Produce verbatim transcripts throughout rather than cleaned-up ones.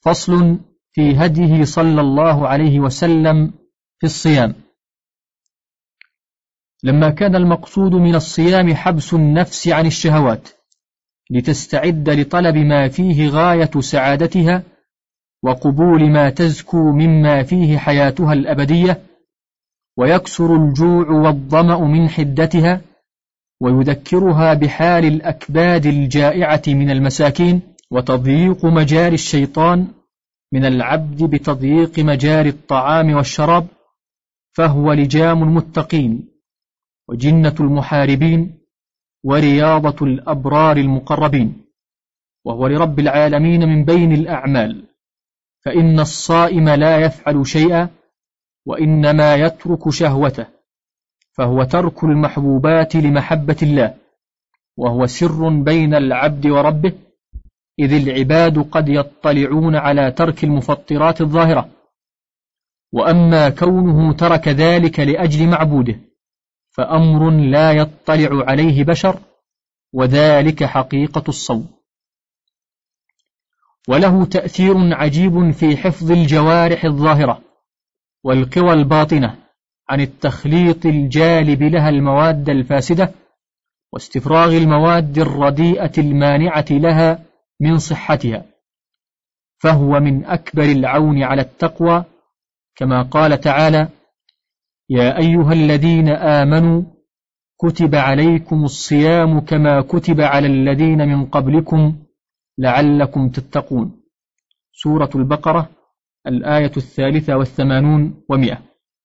فصل في هديه صلى الله عليه وسلم في الصيام. لما كان المقصود من الصيام حبس النفس عن الشهوات لتستعد لطلب ما فيه غاية سعادتها وقبول ما تزكو مما فيه حياتها الأبدية، ويكسر الجوع والظمأ من حدتها، ويذكرها بحال الأكباد الجائعة من المساكين، وتضييق مجاري الشيطان من العبد بتضييق مجاري الطعام والشراب، فهو لجام المتقين وجنة المحاربين ورياضة الأبرار المقربين، وهو لرب العالمين من بين الأعمال، فإن الصائم لا يفعل شيئا وإنما يترك شهوته، فهو ترك المحبوبات لمحبة الله، وهو سر بين العبد وربه، إذ العباد قد يطلعون على ترك المفطرات الظاهرة، وأما كونه ترك ذلك لأجل معبوده فأمر لا يطلع عليه بشر، وذلك حقيقة الصوم. وله تأثير عجيب في حفظ الجوارح الظاهرة والقوى الباطنة عن التخليط الجالب لها المواد الفاسدة، واستفراغ المواد الرديئة المانعة لها من صحتها، فهو من أكبر العون على التقوى، كما قال تعالى: يا أيها الذين آمنوا كتب عليكم الصيام كما كتب على الذين من قبلكم لعلكم تتقون. سورة البقرة الآية الثالثة والثمانون ومئة.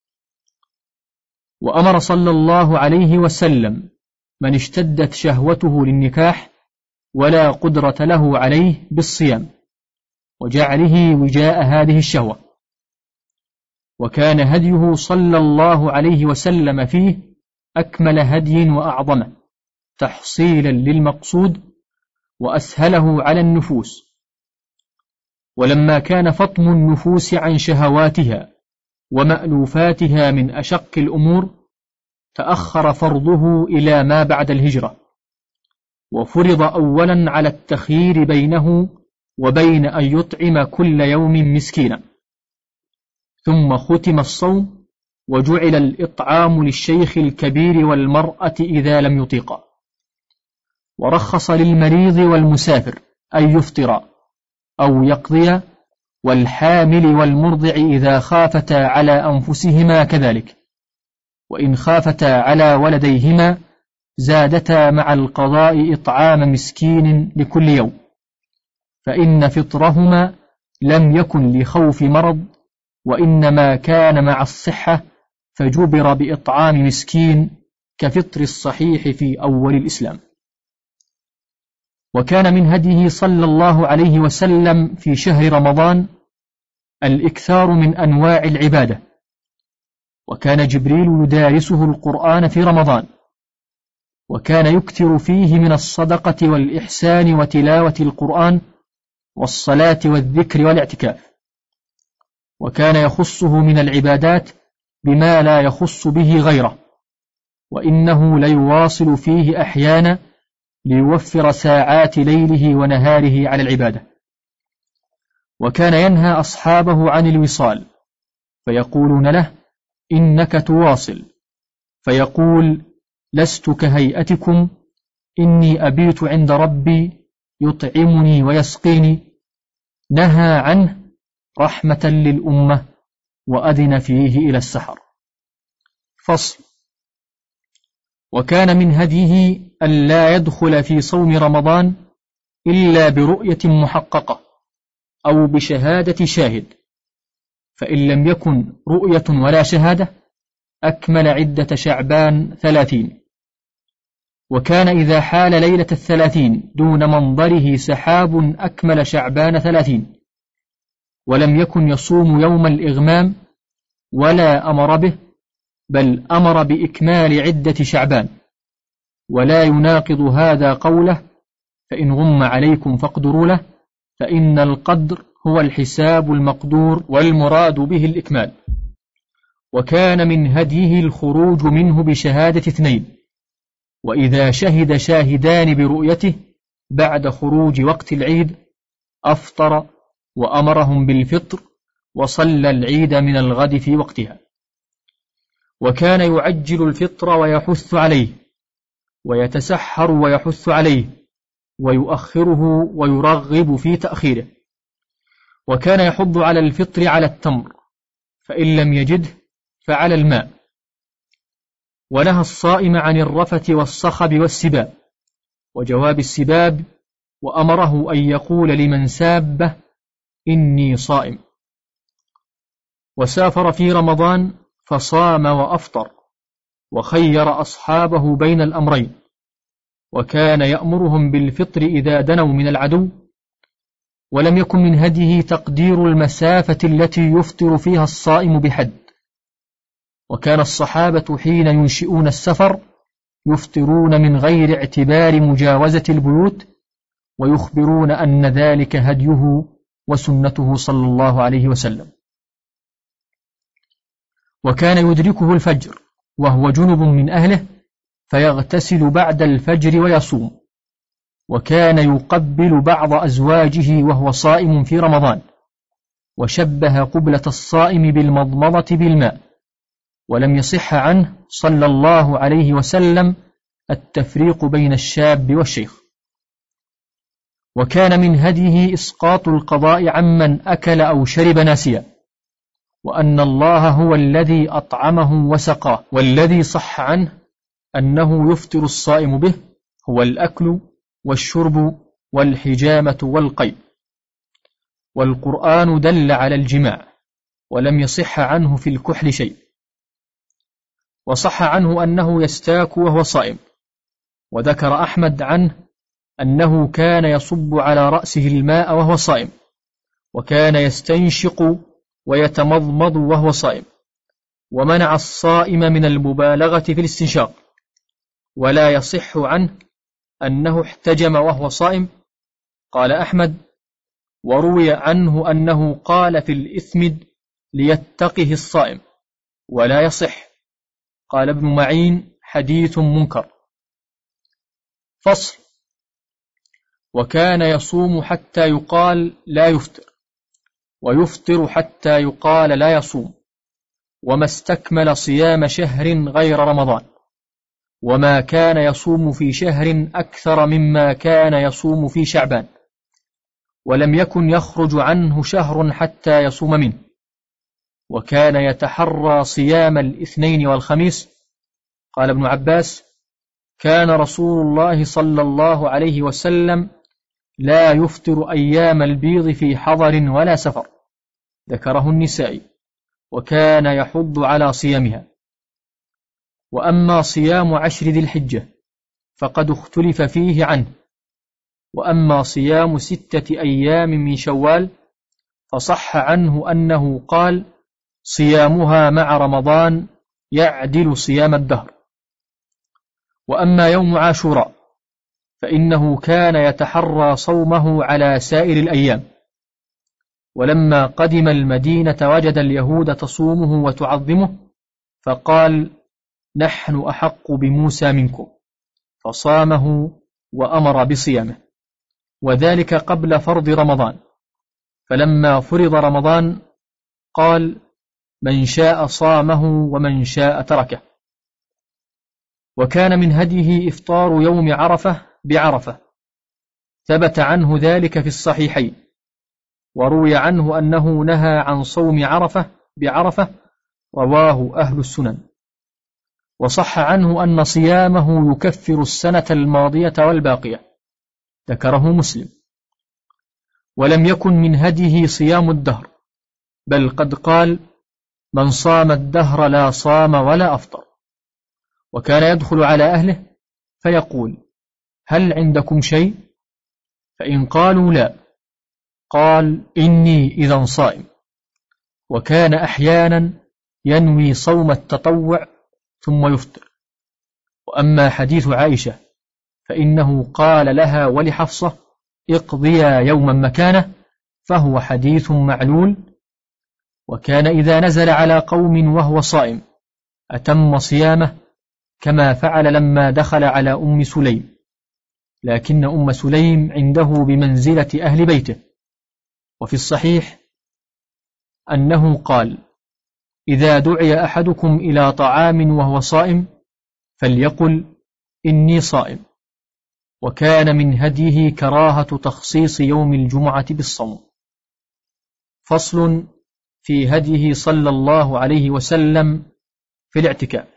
وأمر صلى الله عليه وسلم من اشتدت شهوته للنكاح ولا قدرة له عليه بالصيام وجعله وجاء هذه الشهوة، وكان هديه صلى الله عليه وسلم فيه أكمل هدي وأعظمه تحصيلا للمقصود وأسهله على النفوس. ولما كان فطم النفوس عن شهواتها ومألوفاتها من أشق الأمور، تأخر فرضه إلى ما بعد الهجرة، وفرض أولا على التخيير بينه وبين أن يطعم كل يوم مسكينا، ثم ختم الصوم وجعل الإطعام للشيخ الكبير والمرأة إذا لم يطيقا، ورخص للمريض والمسافر أن يفطر أو يقضي، والحامل والمرضع إذا خافتا على أنفسهما كذلك، وإن خافتا على ولديهما زادتا مع القضاء إطعام مسكين لكل يوم، فإن فطرهما لم يكن لخوف مرض، وإنما كان مع الصحة، فجبر بإطعام مسكين كفطر الصحيح في أول الإسلام. وكان من هديه صلى الله عليه وسلم في شهر رمضان الإكثار من أنواع العبادة، وكان جبريل يدارسه القرآن في رمضان، وكان يكثر فيه من الصدقة والإحسان وتلاوة القرآن والصلاة والذكر والاعتكاف، وكان يخصه من العبادات بما لا يخص به غيره، وإنه ليواصل فيه أحيانا ليوفر ساعات ليله ونهاره على العبادة. وكان ينهى أصحابه عن الوصال، فيقولون له: إنك تواصل، فيقول: لست كهيئتكم، إني أبيت عند ربي يطعمني ويسقيني. نهى عنه رحمة للأمة وأذن فيه إلى السحر. فصل. وكان من هديه ألا يدخل في صوم رمضان إلا برؤية محققة أو بشهادة شاهد، فإن لم يكن رؤية ولا شهادة أكمل عدة شعبان ثلاثين. وكان إذا حال ليلة الثلاثين دون منظره سحاب أكمل شعبان ثلاثين، ولم يكن يصوم يوم الإغمام ولا أمر به، بل أمر بإكمال عدة شعبان، ولا يناقض هذا قوله: فإن غم عليكم فاقدروا له، فإن القدر هو الحساب المقدور، والمراد به الإكمال. وكان من هديه الخروج منه بشهادة اثنين، وإذا شهد شاهدان برؤيته بعد خروج وقت العيد أفطر وأمرهم بالفطر وصلى العيد من الغد في وقتها. وكان يعجل الفطر ويحث عليه، ويتسحر ويحث عليه، ويؤخره ويرغب في تأخيره. وكان يحض على الفطر على التمر، فإن لم يجده فعلى الماء. ونهى الصائم عن الرفث والصخب والسباب وجواب السباب، وأمره أن يقول لمن سابه إني صائم. وسافر في رمضان فصام وأفطر، وخير أصحابه بين الأمرين، وكان يأمرهم بالفطر إذا دنوا من العدو. ولم يكن من هديه تقدير المسافة التي يفطر فيها الصائم بحد، وكان الصحابة حين ينشئون السفر يفطرون من غير اعتبار مجاوزة البيوت، ويخبرون أن ذلك هديه وسنته صلى الله عليه وسلم. وكان يدركه الفجر وهو جنب من أهله فيغتسل بعد الفجر ويصوم. وكان يقبل بعض أزواجه وهو صائم في رمضان، وشبه قبلة الصائم بالمضمضة بالماء. ولم يصح عنه صلى الله عليه وسلم التفريق بين الشاب والشيخ. وكان من هديه إسقاط القضاء عمن أكل أو شرب ناسيا، وأن الله هو الذي أطعمه وسقاه. والذي صح عنه أنه يفطر الصائم به هو الأكل والشرب والحجامة والقيء. والقرآن دل على الجماع، ولم يصح عنه في الكحل شيء. وصح عنه أنه يستاك وهو صائم. وذكر أحمد عنه أنه كان يصب على رأسه الماء وهو صائم، وكان يستنشق ويتمضمض وهو صائم. ومنع الصائم من المبالغة في الاستنشاق. ولا يصح عنه أنه احتجم وهو صائم. قال أحمد: وروي عنه أنه قال في الإثمد ليتقه الصائم، ولا يصح. قال ابن معين: حديث منكر. فصل. وكان يصوم حتى يقال لا يفطر، ويفطر حتى يقال لا يصوم، وما استكمل صيام شهر غير رمضان، وما كان يصوم في شهر أكثر مما كان يصوم في شعبان، ولم يكن يخرج عنه شهر حتى يصوم منه. وكان يتحرى صيام الاثنين والخميس. قال ابن عباس: كان رسول الله صلى الله عليه وسلم لا يفطر أيام البيض في حضر ولا سفر. ذكره النسائي. وكان يحض على صيامها. وأما صيام عشر ذي الحجة فقد اختلف فيه عنه. وأما صيام ستة أيام من شوال فصح عنه أنه قال: صيامها مع رمضان يعدل صيام الدهر. وأما يوم عاشوراء فإنه كان يتحرى صومه على سائر الأيام. ولما قدم المدينة وجد اليهود تصومه وتعظمه، فقال: نحن أحق بموسى منكم، فصامه وأمر بصيامه، وذلك قبل فرض رمضان. فلما فرض رمضان قال: من شاء صامه ومن شاء تركه. وكان من هديه إفطار يوم عرفة بعرفة، ثبت عنه ذلك في الصحيحين. وروي عنه أنه نهى عن صوم عرفة بعرفة، رواه أهل السنن. وصح عنه أن صيامه يكفر السنة الماضية والباقية، ذكره مسلم. ولم يكن من هديه صيام الدهر، بل قد قال: من صام الدهر لا صام ولا أفطر. وكان يدخل على أهله فيقول: هل عندكم شيء؟ فإن قالوا لا قال: إني إذا صائم. وكان أحيانا ينوي صوم التطوع ثم يفطر. وأما حديث عائشة فإنه قال لها ولحفصة: اقضيا يوما مكانه، فهو حديث معلول. وكان إذا نزل على قوم وهو صائم أتم صيامه، كما فعل لما دخل على أم سليم، لكن أم سليم عنده بمنزلة أهل بيته، وفي الصحيح أنه قال: إذا دعي أحدكم إلى طعام وهو صائم فليقل إني صائم. وكان من هديه كراهة تخصيص يوم الجمعة بالصوم. فصل في هديه صلى الله عليه وسلم في الاعتكاف.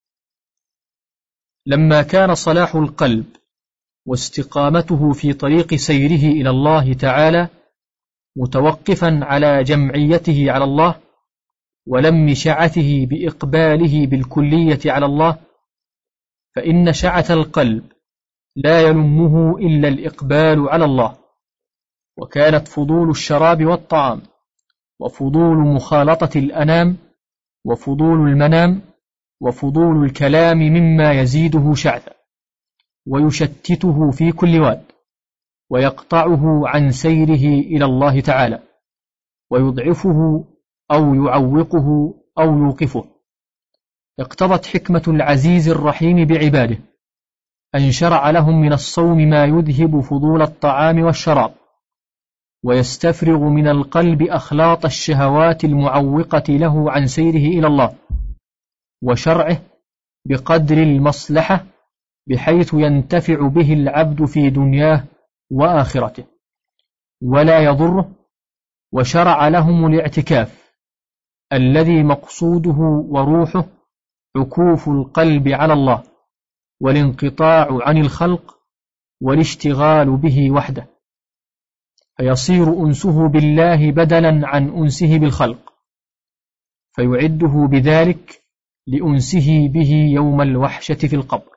لما كان صلاح القلب واستقامته في طريق سيره إلى الله تعالى متوقفا على جمعيته على الله ولم شعته بإقباله بالكلية على الله، فإن شعة القلب لا يلمه إلا الإقبال على الله. وكانت فضول الشراب والطعام وفضول مخالطة الأنام وفضول المنام وفضول الكلام مما يزيده شعثا ويشتته في كل واد ويقطعه عن سيره إلى الله تعالى ويضعفه أو يعوقه أو يوقفه. اقتضت حكمة العزيز الرحيم بعباده أن شرع لهم من الصوم ما يذهب فضول الطعام والشراب ويستفرغ من القلب أخلاط الشهوات المعوقة له عن سيره إلى الله، وشرعه بقدر المصلحة بحيث ينتفع به العبد في دنياه وآخرته ولا يضره. وشرع لهم الاعتكاف الذي مقصوده وروحه عكوف القلب على الله والانقطاع عن الخلق والاشتغال به وحده، فيصير أنسه بالله بدلا عن أنسه بالخلق، فيعده بذلك لأنسه به يوم الوحشة في القبر.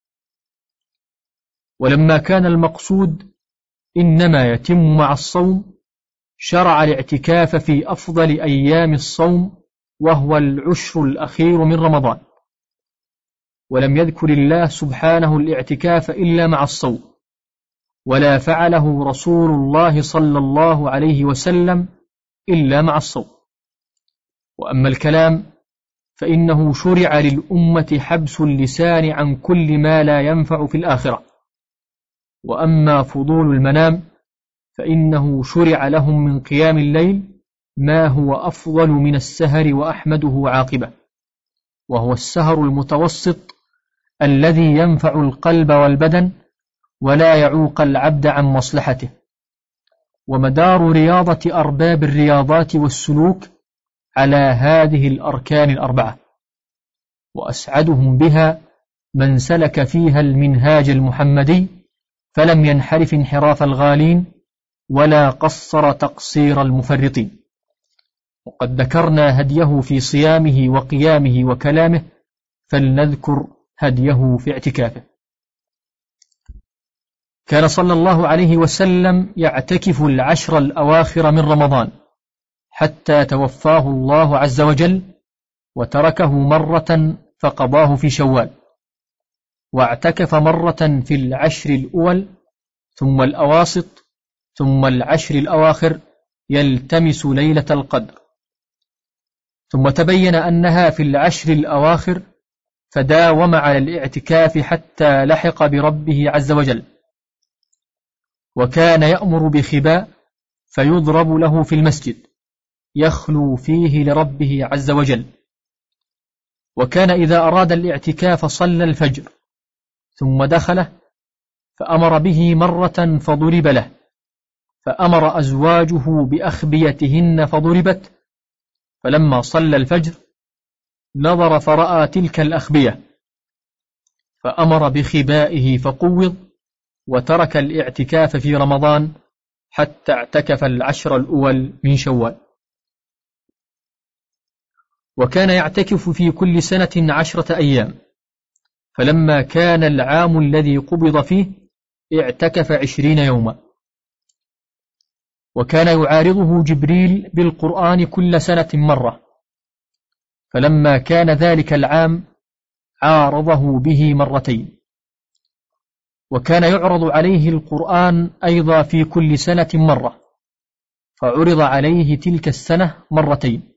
ولما كان المقصود إنما يتم مع الصوم شرع الاعتكاف في أفضل أيام الصوم وهو العشر الأخير من رمضان، ولم يذكر الله سبحانه الاعتكاف إلا مع الصوم، ولا فعله رسول الله صلى الله عليه وسلم إلا مع الصوم. وأما الكلام فإنه شرع للأمة حبس اللسان عن كل ما لا ينفع في الآخرة. وأما فضول المنام فإنه شرع لهم من قيام الليل ما هو أفضل من السهر وأحمده عاقبة، وهو السهر المتوسط الذي ينفع القلب والبدن ولا يعوق العبد عن مصلحته. ومدار رياضة أرباب الرياضات والسلوك على هذه الأركان الأربعة، وأسعدهم بها من سلك فيها المنهاج المحمدي فلم ينحرف انحراف الغالين ولا قصر تقصير المفرطين. وقد ذكرنا هديه في صيامه وقيامه وكلامه، فلنذكر هديه في اعتكافه. كان صلى الله عليه وسلم يعتكف العشر الأواخر من رمضان حتى توفاه الله عز وجل، وتركه مرة فقضاه في شوال، واعتكف مرة في العشر الأول ثم الأواسط ثم العشر الأواخر يلتمس ليلة القدر، ثم تبين أنها في العشر الأواخر فداوم على الاعتكاف حتى لحق بربه عز وجل. وكان يأمر بخباء فيضرب له في المسجد يخلو فيه لربه عز وجل. وكان إذا أراد الاعتكاف صلى الفجر ثم دخله فأمر به مرة فضرب له، فأمر أزواجه بأخبيتهن فضربت، فلما صلى الفجر نظر فرأى تلك الأخبية فأمر بخبائه فقوض، وترك الاعتكاف في رمضان حتى اعتكف العشر الأول من شوال. وكان يعتكف في كل سنة عشرة أيام، فلما كان العام الذي قبض فيه اعتكف عشرين يوما. وكان يعارضه جبريل بالقرآن كل سنة مرة، فلما كان ذلك العام عارضه به مرتين. وكان يعرض عليه القرآن أيضا في كل سنة مرة، فعرض عليه تلك السنة مرتين.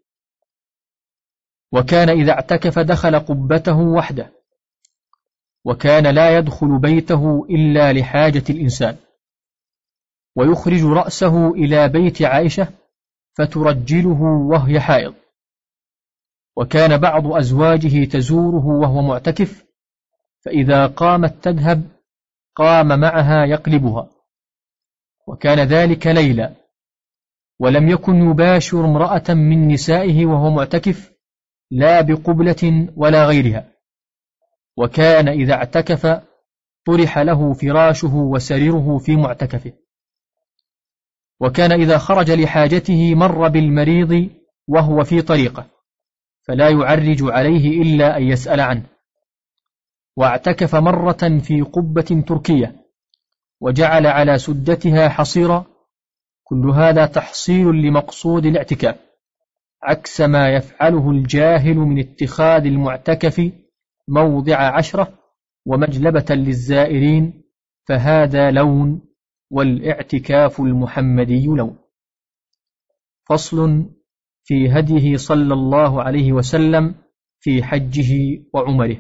وكان إذا اعتكف دخل قبته وحده، وكان لا يدخل بيته إلا لحاجة الإنسان. ويخرج رأسه إلى بيت عائشة فترجله وهي حائض. وكان بعض أزواجه تزوره وهو معتكف، فإذا قامت تذهب قام معها يقلبها، وكان ذلك ليلا، ولم يكن يباشر امرأة من نسائه وهو معتكف لا بقبلة ولا غيرها. وكان إذا اعتكف طرح له فراشه وسريره في معتكفه. وكان إذا خرج لحاجته مر بالمريض وهو في طريقه، فلا يعرج عليه إلا أن يسأل عنه. واعتكف مرة في قبة تركية، وجعل على سدتها حصيرا. كل هذا تحصيل لمقصود الاعتكاف، عكس ما يفعله الجاهل من اتخاذ المعتكف موضع عشرة ومجلبة للزائرين، فهذا لون، والاعتكاف المحمدي لون. فصل في هديه صلى الله عليه وسلم في حجه وعمره.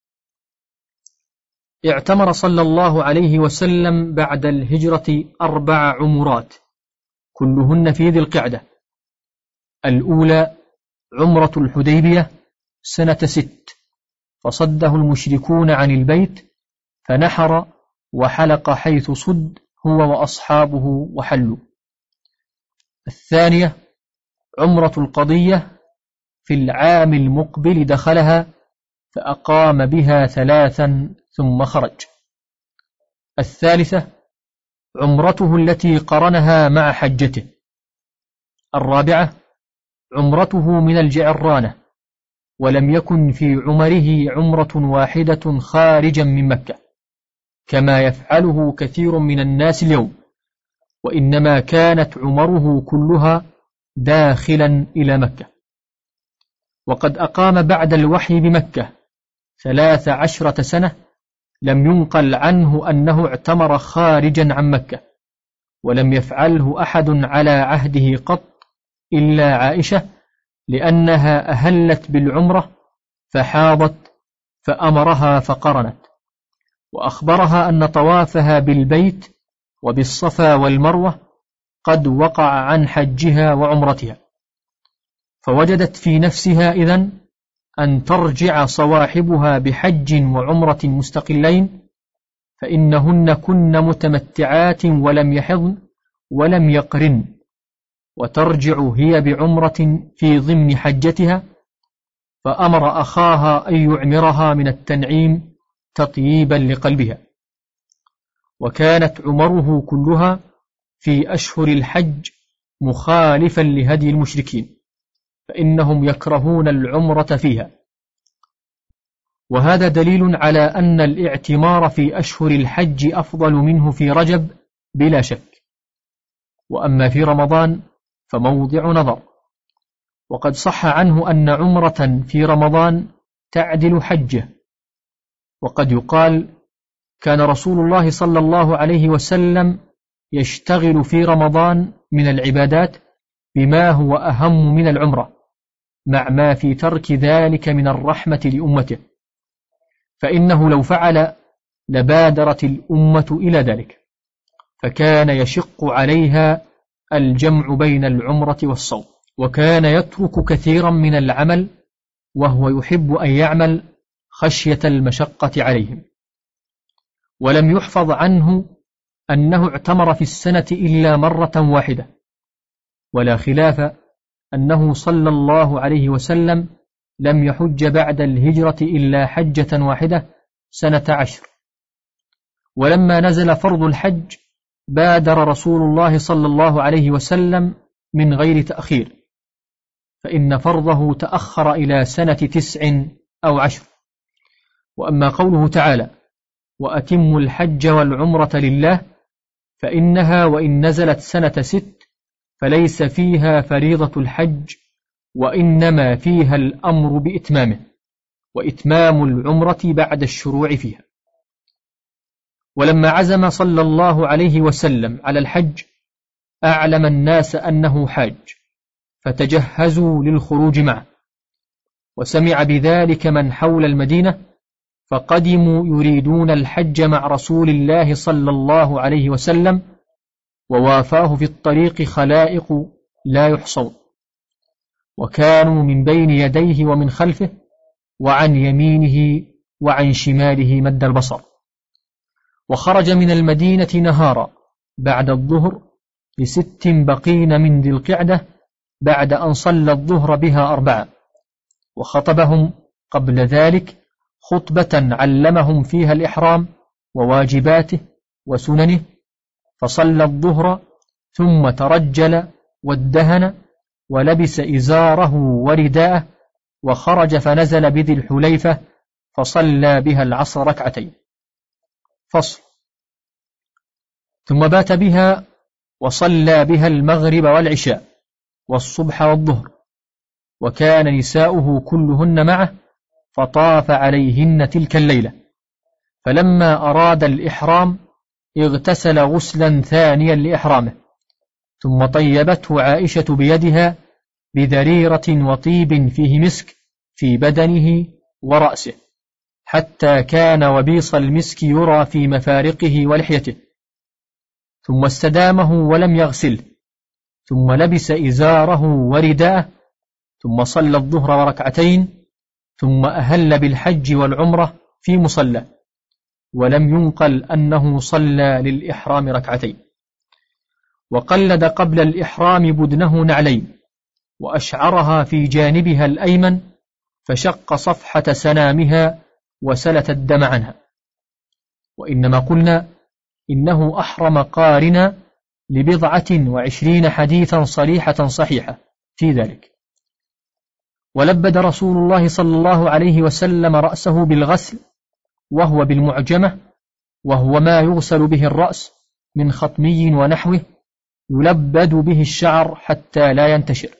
اعتمر صلى الله عليه وسلم بعد الهجرة أربع عمرات كلهن في ذي القعدة. الأولى عمرة الحديبية سنة ست، فصده المشركون عن البيت فنحر وحلق حيث صد هو وأصحابه وحلوا. الثانية عمرة القضية في العام المقبل دخلها فأقام بها ثلاثا ثم خرج. الثالثة عمرته التي قرنها مع حجته. الرابعة عمرته من الجعرانة، ولم يكن في عمره عمرة واحدة خارجا من مكة كما يفعله كثير من الناس اليوم، وإنما كانت عمره كلها داخلا إلى مكة. وقد أقام بعد الوحي بمكة ثلاث عشرة سنة، لم ينقل عنه أنه اعتمر خارجا عن مكة، ولم يفعله أحد على عهده قط إلا عائشة، لأنها أهلت بالعمرة فحاضت فأمرها فقرنت، وأخبرها أن طوافها بالبيت وبالصفا والمروة قد وقع عن حجها وعمرتها، فوجدت في نفسها إذن أن ترجع صواحبها بحج وعمرة مستقلين، فإنهن كن متمتعات ولم يحضن ولم يقرن، وترجع هي بعمرة في ضمن حجتها. فأمر أخاها أن يعمرها من التنعيم تطييبا لقلبها. وكانت عمره كلها في أشهر الحج مخالفا لهدي المشركين، فإنهم يكرهون العمرة فيها. وهذا دليل على أن الاعتمار في أشهر الحج أفضل منه في رجب بلا شك. وأما في رمضان فموضع نظر، وقد صح عنه أن عمرة في رمضان تعدل حجة. وقد يقال كان رسول الله صلى الله عليه وسلم يشتغل في رمضان من العبادات بما هو أهم من العمرة، مع ما في ترك ذلك من الرحمة لأمته، فإنه لو فعل لبادرت الأمة إلى ذلك، فكان يشق عليها الجمع بين العمرة والصوم، وكان يترك كثيرا من العمل وهو يحب أن يعمل خشية المشقة عليهم. ولم يحفظ عنه أنه اعتمر في السنة إلا مرة واحدة، ولا خلاف أنه صلى الله عليه وسلم لم يحج بعد الهجرة إلا حجة واحدة سنة عشر. ولما نزل فرض الحج بادر رسول الله صلى الله عليه وسلم من غير تأخير، فإن فرضه تأخر إلى سنة تسع أو عشر. وأما قوله تعالى وأتموا الحج والعمرة لله، فإنها وإن نزلت سنة ست فليس فيها فريضة الحج، وإنما فيها الأمر بإتمامه، وإتمام العمرة بعد الشروع فيها. ولما عزم صلى الله عليه وسلم على الحج أعلم الناس أنه حاج، فتجهزوا للخروج معه. وسمع بذلك من حول المدينة فقدموا يريدون الحج مع رسول الله صلى الله عليه وسلم، ووافاه في الطريق خلائق لا يحصون، وكانوا من بين يديه ومن خلفه وعن يمينه وعن شماله مد البصر. وخرج من المدينة نهارا بعد الظهر لست بقين من ذي القعدة بعد أن صلى الظهر بها أربعة، وخطبهم قبل ذلك خطبة علمهم فيها الإحرام وواجباته وسننه، فصلى الظهر ثم ترجل وادهن ولبس إزاره ورداءه، وخرج فنزل بذي الحليفة فصلى بها العصر ركعتين. فصل. ثم بات بها وصلى بها المغرب والعشاء والصبح والظهر، وكان نساؤه كلهن معه، فطاف عليهن تلك الليلة. فلما أراد الإحرام اغتسل غسلا ثانيا لإحرامه، ثم طيبته عائشة بيدها بذريرة وطيب فيه مسك في بدنه ورأسه، حتى كان وبيص المسك يرى في مفارقه ولحيته، ثم استدامه ولم يغسله، ثم لبس إزاره ورداءه، ثم صلى الظهر وركعتين، ثم أهل بالحج والعمرة في مصلى، ولم ينقل أنه صلى للإحرام ركعتين. وقلد قبل الإحرام بدنه نعلين، وأشعرها في جانبها الأيمن، فشق صفحة سنامها وسلت الدم عنها. وإنما قلنا إنه أحرم قارنا لبضعة وعشرين حديثا صريحة صحيحة في ذلك. ولبد رسول الله صلى الله عليه وسلم رأسه بالغسل، وهو بالمعجمة، وهو ما يغسل به الرأس من خطمي ونحوه، يلبد به الشعر حتى لا ينتشر.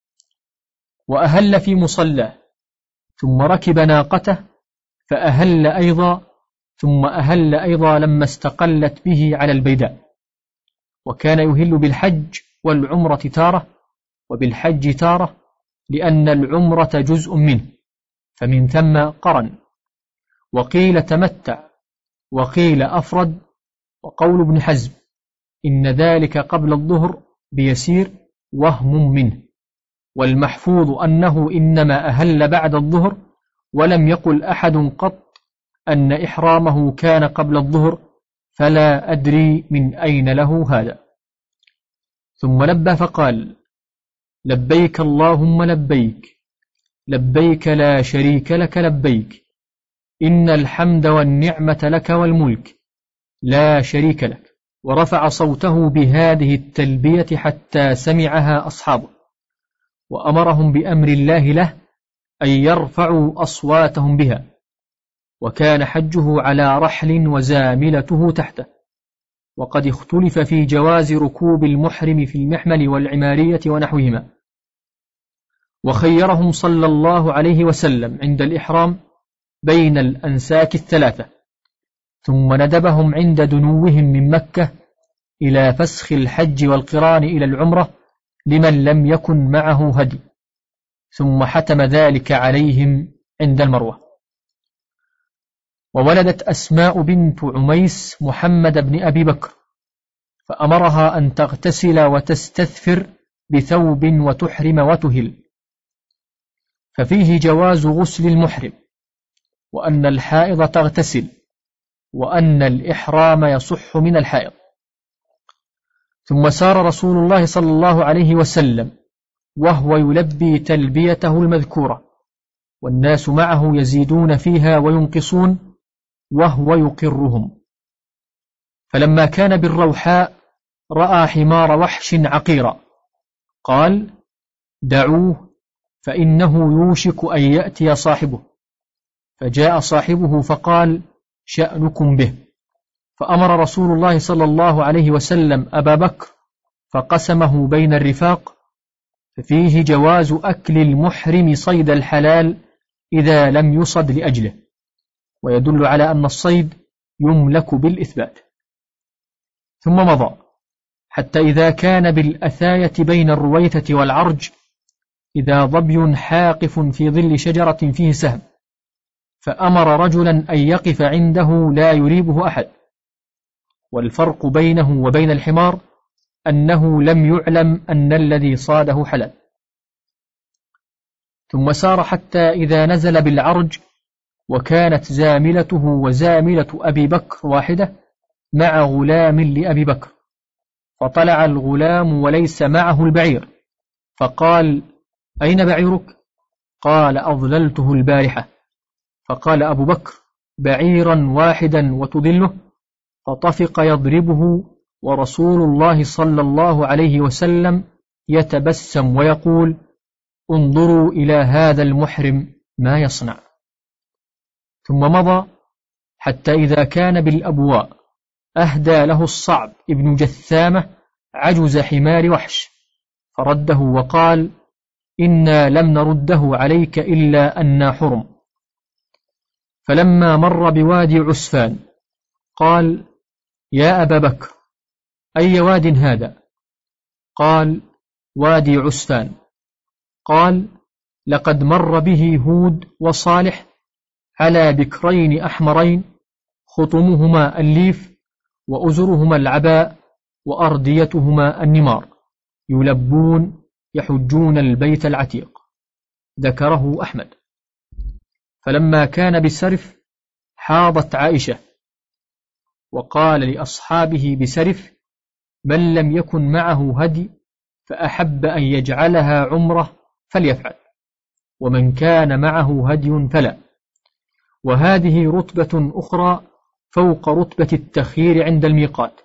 وأهل في مصلاه، ثم ركب ناقته فأهل أيضا، ثم أهل أيضا لما استقلت به على البيداء. وكان يهل بالحج والعمرة تارة، وبالحج تارة، لأن العمرة جزء منه، فمن ثم قرن. وقيل تمتع، وقيل أفرد. وقول ابن حزم إن ذلك قبل الظهر بيسير وهم منه، والمحفوظ أنه إنما أهل بعد الظهر، ولم يقل أحد قط أن إحرامه كان قبل الظهر، فلا أدري من أين له هذا. ثم لبى فقال: لبيك اللهم لبيك، لبيك لا شريك لك لبيك، إن الحمد والنعمة لك والملك لا شريك لك. ورفع صوته بهذه التلبية حتى سمعها أصحابه، وأمرهم بأمر الله له أن يرفعوا أصواتهم بها. وكان حجه على رحل وزاملته تحته، وقد اختلف في جواز ركوب المحرم في المحمل والعمارية ونحوهما. وخيرهم صلى الله عليه وسلم عند الإحرام بين الأنساك الثلاثة، ثم ندبهم عند دنوهم من مكة إلى فسخ الحج والقران إلى العمرة لمن لم يكن معه هدي، ثم حتم ذلك عليهم عند المروة. وولدت أسماء بنت عميس محمد بن أبي بكر، فأمرها أن تغتسل وتستثفر بثوب وتحرم وتهل، ففيه جواز غسل المحرم، وأن الحائض تغتسل، وأن الإحرام يصح من الحائض. ثم سار رسول الله صلى الله عليه وسلم وهو يلبي تلبيته المذكورة، والناس معه يزيدون فيها وينقصون، وهو يقرهم. فلما كان بالروحاء رأى حمار وحش عقيرا، قال: دعوه فإنه يوشك أن يأتي صاحبه. فجاء صاحبه فقال: شأنكم به. فأمر رسول الله صلى الله عليه وسلم أبا بكر فقسمه بين الرفاق، ففيه جواز أكل المحرم صيد الحلال إذا لم يصد لأجله، ويدل على أن الصيد يملك بالإثبات. ثم مضى حتى إذا كان بالأثاية بين الرويثة والعرج، إذا ظبي حاقف في ظل شجرة فيه سهم، فأمر رجلا أن يقف عنده لا يريبه أحد. والفرق بينه وبين الحمار أنه لم يعلم أن الذي صاده حلال. ثم سار حتى إذا نزل بالعرج، وكانت زاملته وزاملة أبي بكر واحدة مع غلام لأبي بكر، فطلع الغلام وليس معه البعير، فقال: أين بعيرك؟ قال: أضللته البارحة. فقال أبو بكر: بعيرا واحدا وتضله؟ فطفق يضربه، ورسول الله صلى الله عليه وسلم يتبسم ويقول: انظروا إلى هذا المحرم ما يصنع. ثم مضى حتى إذا كان بالأبواء أهدى له الصعب ابن جثامة عجز حمار وحش، فرده وقال: إنا لم نرده عليك إلا أنا حرم. فلما مر بوادي عسفان قال: يا أبا بكر، أي واد هذا؟ قال: وادي عسفان. قال: لقد مر به هود وصالح على بكرين أحمرين، خطمهما الليف، وأزرهما العباء، وأرديتهما النمار، يلبون يحجون البيت العتيق. ذكره أحمد. فلما كان بسرف حاضت عائشة، وقال لأصحابه بسرف: من لم يكن معه هدي فأحب أن يجعلها عمره فليفعل، ومن كان معه هدي فلا. وهذه رتبة أخرى فوق رتبة التخيير عند الميقات.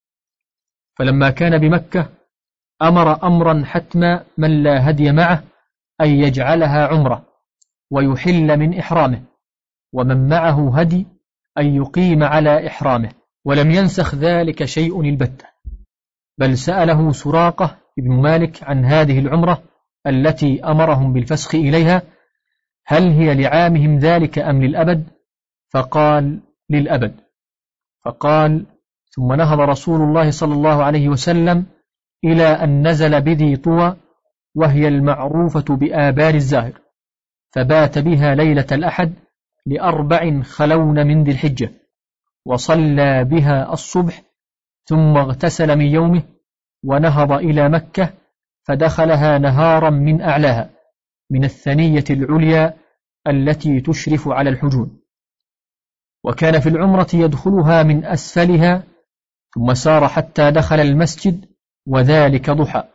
فلما كان بمكة أمر أمرا حتما من لا هدي معه أن يجعلها عمره ويحل من إحرامه، ومن معه هدي أن يقيم على إحرامه، ولم ينسخ ذلك شيء البتة. بل سأله سراقة ابن مالك عن هذه العمرة التي أمرهم بالفسخ إليها: هل هي لعامهم ذلك أم للأبد؟ فقال: للأبد. فقال: ثم نهض رسول الله صلى الله عليه وسلم إلى أن نزل بذي طوى، وهي المعروفة بآبار الزاهر، فبات بها ليلة الأحد لأربع خلون من ذي الحجة، وصلى بها الصبح، ثم اغتسل من يومه، ونهض إلى مكة، فدخلها نهارا من أعلاها، من الثنية العليا التي تشرف على الحجون. وكان في العمرة يدخلها من أسفلها، ثم سار حتى دخل المسجد، وذلك ضحى.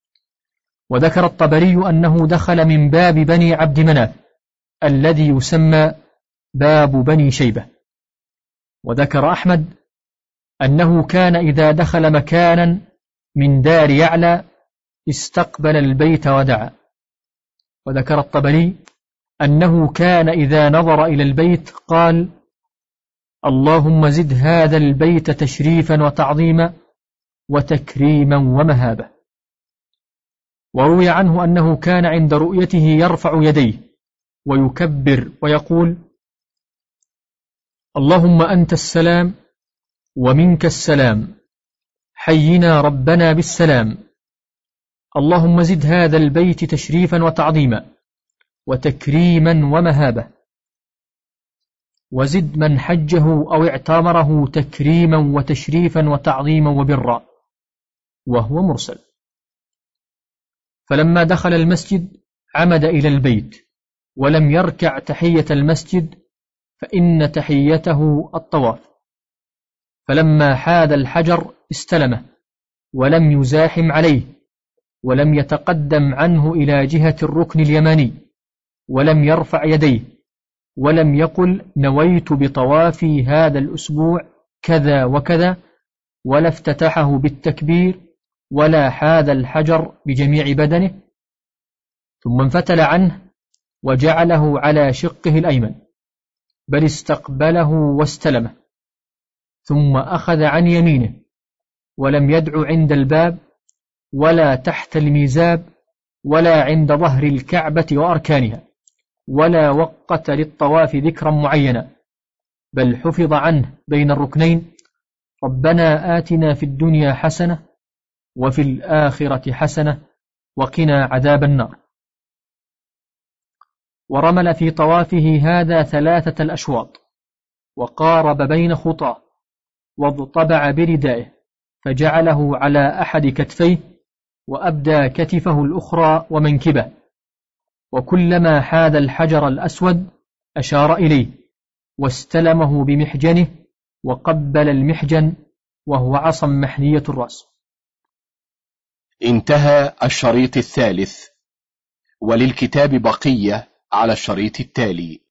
وذكر الطبري أنه دخل من باب بني عبد مناف الذي يسمى باب بني شيبة. وذكر أحمد أنه كان إذا دخل مكانا من دار يعلى استقبل البيت ودعا. وذكر الطبري أنه كان إذا نظر إلى البيت قال: اللهم زد هذا البيت تشريفا وتعظيما وتكريما ومهابة. وروي عنه أنه كان عند رؤيته يرفع يديه ويكبر ويقول: اللهم أنت السلام ومنك السلام، حينا ربنا بالسلام، اللهم زد هذا البيت تشريفا وتعظيما وتكريما ومهابة، وزد من حجه أو اعتمره تكريما وتشريفا وتعظيما وبرا، وهو مرسل. فلما دخل المسجد عمد إلى البيت، ولم يركع تحية المسجد، فإن تحيته الطواف. فلما حاد الحجر استلمه، ولم يزاحم عليه، ولم يتقدم عنه إلى جهة الركن اليماني، ولم يرفع يديه، ولم يقل نويت بطوافي هذا الأسبوع كذا وكذا، ولا افتتحه بالتكبير، ولا حاذ الحجر بجميع بدنه، ثم انفتل عنه وجعله على شقه الأيمن، بل استقبله واستلمه، ثم أخذ عن يمينه، ولم يدع عند الباب، ولا تحت الميزاب، ولا عند ظهر الكعبة وأركانها، ولا وقت للطواف ذكرا معينا، بل حفظ عنه بين الركنين: ربنا آتنا في الدنيا حسنة وفي الآخرة حسنة وقنا عذاب النار. ورمل في طوافه هذا ثلاثة الأشواط، وقارب بين خطاه، واضطبع بردائه، فجعله على أحد كتفيه وأبدى كتفه الأخرى ومنكبه، وكلما حاذ الحجر الأسود أشار إليه واستلمه بمحجنه وقبل المحجن، وهو عصا محنية الرأس. انتهى الشريط الثالث، وللكتاب بقية على الشريط التالي.